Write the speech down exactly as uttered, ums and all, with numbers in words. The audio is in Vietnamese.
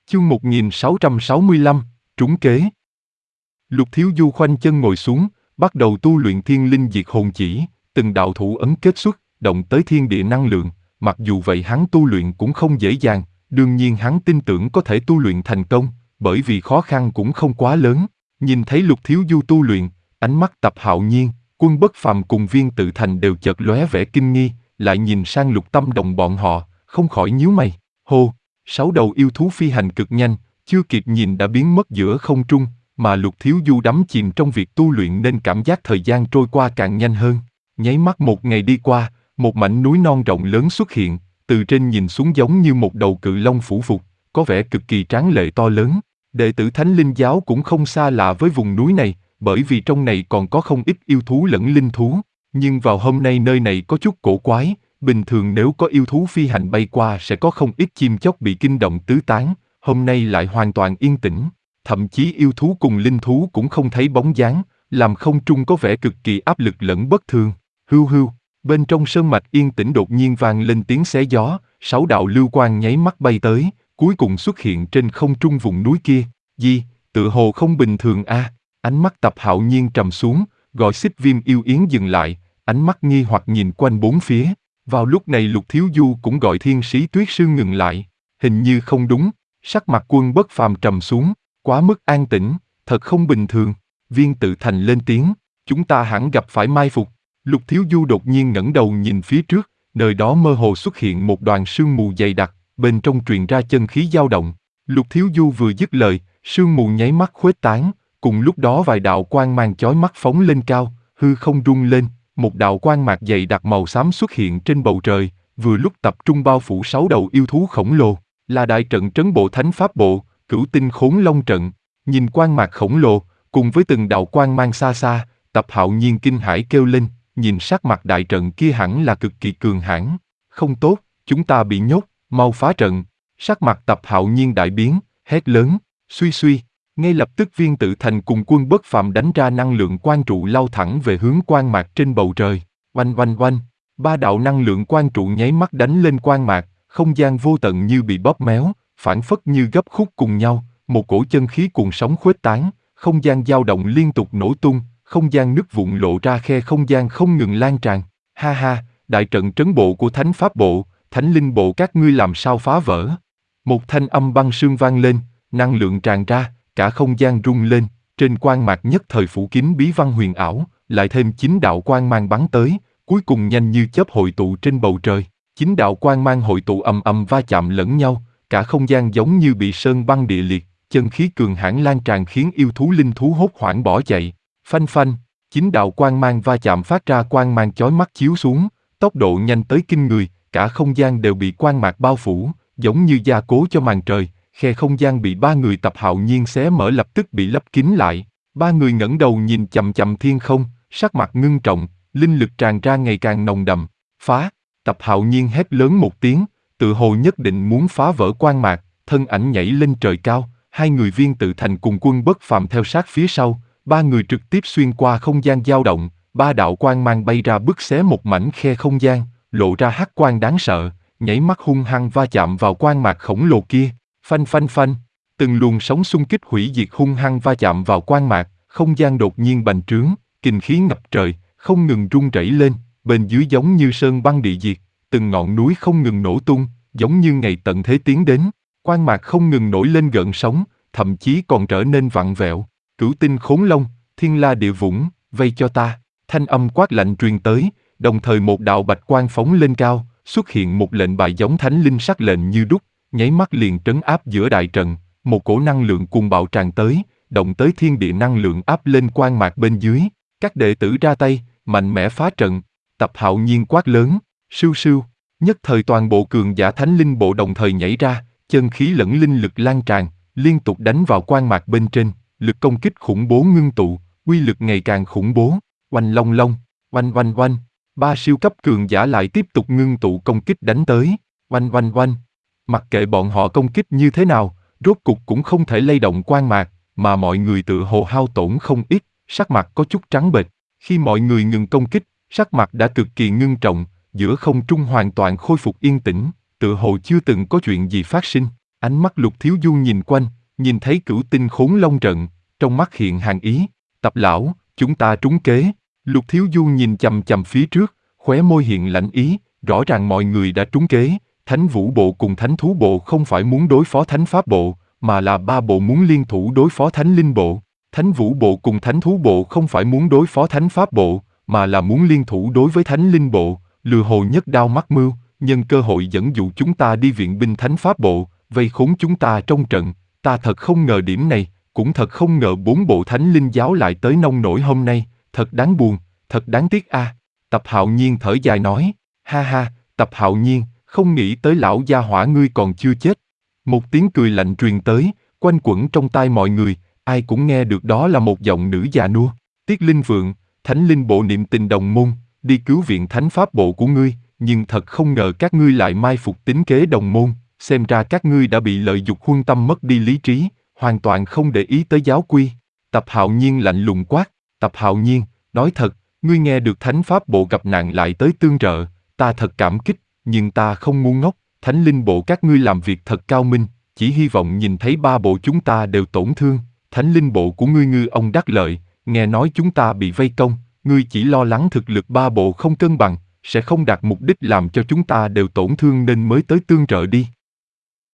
Chương một nghìn sáu trăm sáu mươi lăm, trúng kế. Lục Thiếu Du khoanh chân ngồi xuống, bắt đầu tu luyện thiên linh diệt hồn chỉ, từng đạo thủ ấn kết xuất, động tới thiên địa năng lượng, mặc dù vậy hắn tu luyện cũng không dễ dàng, đương nhiên hắn tin tưởng có thể tu luyện thành công, bởi vì khó khăn cũng không quá lớn. Nhìn thấy Lục Thiếu Du tu luyện, ánh mắt Tập Hạo Nhiên, Quân Bất Phàm cùng Viên Tự Thành đều chợt lóe vẻ kinh nghi, lại nhìn sang Lục Tâm Động bọn họ, không khỏi nhíu mày. Hô! Sáu đầu yêu thú phi hành cực nhanh, chưa kịp nhìn đã biến mất giữa không trung, mà Lục Thiếu Du đắm chìm trong việc tu luyện nên cảm giác thời gian trôi qua càng nhanh hơn. Nháy mắt một ngày đi qua, một mảnh núi non rộng lớn xuất hiện, từ trên nhìn xuống giống như một đầu cự long phủ phục, có vẻ cực kỳ tráng lệ to lớn. Đệ tử Thánh Linh Giáo cũng không xa lạ với vùng núi này, bởi vì trong này còn có không ít yêu thú lẫn linh thú. Nhưng vào hôm nay nơi này có chút cổ quái, bình thường nếu có yêu thú phi hành bay qua sẽ có không ít chim chóc bị kinh động tứ tán, hôm nay lại hoàn toàn yên tĩnh. Thậm chí yêu thú cùng linh thú cũng không thấy bóng dáng, làm không trung có vẻ cực kỳ áp lực lẫn bất thường. Hưu hưu, bên trong sơn mạch yên tĩnh đột nhiên vang lên tiếng xé gió, sáu đạo lưu quang nháy mắt bay tới, cuối cùng xuất hiện trên không trung vùng núi kia. Gì, tự hồ không bình thường a? À? Ánh mắt Tập Hạo Nhiên trầm xuống, gọi Xích Viêm Yêu Yến dừng lại, ánh mắt nghi hoặc nhìn quanh bốn phía. Vào lúc này Lục Thiếu Du cũng gọi Thiên Sĩ Tuyết Sư ngừng lại, hình như không đúng, sắc mặt Quân Bất Phàm trầm xuống, quá mức an tĩnh, thật không bình thường. Viên Tự Thành lên tiếng, chúng ta hẳn gặp phải mai phục. Lục Thiếu Du đột nhiên ngẩng đầu nhìn phía trước, nơi đó mơ hồ xuất hiện một đoàn sương mù dày đặc, bên trong truyền ra chân khí dao động. Lục Thiếu Du vừa dứt lời, sương mù nháy mắt khuếch tán, cùng lúc đó vài đạo quang mang chói mắt phóng lên cao, hư không rung lên. Một đạo quang mạc dày đặc màu xám xuất hiện trên bầu trời, vừa lúc tập trung bao phủ sáu đầu yêu thú khổng lồ, là đại trận trấn bộ thánh pháp bộ, Cửu Tinh Khốn Long trận. Nhìn quang mạc khổng lồ, cùng với từng đạo quang mang xa xa, Tập Hạo Nhiên kinh hãi kêu lên, nhìn sắc mặt đại trận kia hẳn là cực kỳ cường hãn. Không tốt, chúng ta bị nhốt, mau phá trận. Sắc mặt Tập Hạo Nhiên đại biến, hét lớn, suy suy. Ngay lập tức Viên Tự Thành cùng Quân Bất Phàm đánh ra năng lượng quang trụ lao thẳng về hướng quang mạc trên bầu trời. Oanh oanh oanh, ba đạo năng lượng quang trụ nháy mắt đánh lên quang mạc, không gian vô tận như bị bóp méo, phảng phất như gấp khúc cùng nhau, một cổ chân khí cuồng sóng khuếch tán, không gian dao động liên tục nổ tung, không gian nứt vụn lộ ra khe không gian không ngừng lan tràn. Ha ha, đại trận trấn bộ của Thánh Pháp Bộ, Thánh Linh Bộ các ngươi làm sao phá vỡ? Một thanh âm băng sương vang lên, năng lượng tràn ra. Cả không gian rung lên, trên quang mạc nhất thời phủ kín bí văn huyền ảo, lại thêm chín đạo quang mang bắn tới, cuối cùng nhanh như chớp hội tụ trên bầu trời. Chín đạo quang mang hội tụ ầm ầm va chạm lẫn nhau, cả không gian giống như bị sơn băng địa liệt, chân khí cường hãn lan tràn khiến yêu thú linh thú hốt hoảng bỏ chạy. Phanh phanh, chín đạo quang mang va chạm phát ra quang mang chói mắt chiếu xuống, tốc độ nhanh tới kinh người, cả không gian đều bị quang mạc bao phủ, giống như gia cố cho màn trời. Khe không gian bị ba người Tập Hạo Nhiên xé mở lập tức bị lấp kín lại. Ba người ngẩng đầu nhìn chằm chằm thiên không, sắc mặt ngưng trọng, linh lực tràn ra ngày càng nồng đậm. Phá! Tập Hạo Nhiên hét lớn một tiếng, tự hồ nhất định muốn phá vỡ quang mạc, thân ảnh nhảy lên trời cao. Hai người Viên Tự Thành cùng Quân Bất Phàm theo sát phía sau, ba người trực tiếp xuyên qua không gian dao động, ba đạo quang mang bay ra bứt xé một mảnh khe không gian, lộ ra hắc quang đáng sợ, nhảy mắt hung hăng va chạm vào quang mạc khổng lồ kia. Phanh phanh phanh, từng luồng sóng xung kích hủy diệt hung hăng va chạm vào quang mạc, không gian đột nhiên bành trướng, kình khí ngập trời, không ngừng rung rẩy lên, bên dưới giống như sơn băng địa diệt, từng ngọn núi không ngừng nổ tung, giống như ngày tận thế tiến đến, quang mạc không ngừng nổi lên gợn sóng, thậm chí còn trở nên vặn vẹo. Cửu Tinh Khốn Long, Thiên La Địa Vũng, vây cho ta, thanh âm quát lạnh truyền tới, đồng thời một đạo bạch quang phóng lên cao, xuất hiện một lệnh bài giống thánh linh sắc lệnh như đúc. Nháy mắt liền trấn áp giữa đại trận, một cổ năng lượng cuồng bạo tràn tới, động tới thiên địa năng lượng áp lên quang mạc bên dưới. Các đệ tử ra tay, mạnh mẽ phá trận. Tập Hạo Nhiên quát lớn, sưu sưu. Nhất thời toàn bộ cường giả Thánh Linh Bộ đồng thời nhảy ra, chân khí lẫn linh lực lan tràn, liên tục đánh vào quang mạc bên trên, lực công kích khủng bố ngưng tụ, uy lực ngày càng khủng bố. Oanh long long, oanh oanh oanh, ba siêu cấp cường giả lại tiếp tục ngưng tụ công kích đánh tới. Oanh oanh oanh. Mặc kệ bọn họ công kích như thế nào, rốt cục cũng không thể lay động quang mạc, mà mọi người tự hồ hao tổn không ít, sắc mặt có chút trắng bệch. Khi mọi người ngừng công kích, sắc mặt đã cực kỳ ngưng trọng, giữa không trung hoàn toàn khôi phục yên tĩnh, tự hồ chưa từng có chuyện gì phát sinh. Ánh mắt Lục Thiếu Du nhìn quanh, nhìn thấy cửu tinh khốn long trận, trong mắt hiện hàn ý. Tập lão, chúng ta trúng kế. Lục Thiếu Du nhìn chằm chằm phía trước, khóe môi hiện lạnh ý, rõ ràng mọi người đã trúng kế. Thánh Vũ Bộ cùng Thánh Thú Bộ không phải muốn đối phó Thánh Pháp Bộ, mà là ba bộ muốn liên thủ đối phó Thánh Linh Bộ. Thánh Vũ Bộ cùng Thánh Thú Bộ không phải muốn đối phó Thánh Pháp Bộ, mà là muốn liên thủ đối với Thánh Linh Bộ, lừa hồ nhất đao mắc mưu, nhân cơ hội dẫn dụ chúng ta đi viện binh Thánh Pháp Bộ, vây khốn chúng ta trong trận. Ta thật không ngờ điểm này, cũng thật không ngờ bốn bộ Thánh Linh giáo lại tới nông nổi hôm nay, thật đáng buồn, thật đáng tiếc a. À. Tập Hạo Nhiên thở dài nói, ha ha, Tập Hạo Nhiên, không nghĩ tới lão gia hỏa ngươi còn chưa chết. Một tiếng cười lạnh truyền tới, quanh quẩn trong tai mọi người, ai cũng nghe được đó là một giọng nữ già nua. Tiết Linh Vượng, Thánh Linh Bộ niệm tình đồng môn, đi cứu viện Thánh Pháp Bộ của ngươi, nhưng thật không ngờ các ngươi lại mai phục tính kế đồng môn, xem ra các ngươi đã bị lợi dục huân tâm mất đi lý trí, hoàn toàn không để ý tới giáo quy. Tập Hạo Nhiên lạnh lùng quát, Tập Hạo Nhiên, nói thật, ngươi nghe được Thánh Pháp Bộ gặp nạn lại tới tương trợ, ta thật cảm kích, nhưng ta không ngu ngốc, Thánh Linh Bộ các ngươi làm việc thật cao minh, chỉ hy vọng nhìn thấy ba bộ chúng ta đều tổn thương. Thánh Linh Bộ của ngươi ngư ông đắc lợi, nghe nói chúng ta bị vây công, ngươi chỉ lo lắng thực lực ba bộ không cân bằng, sẽ không đạt mục đích làm cho chúng ta đều tổn thương nên mới tới tương trợ đi.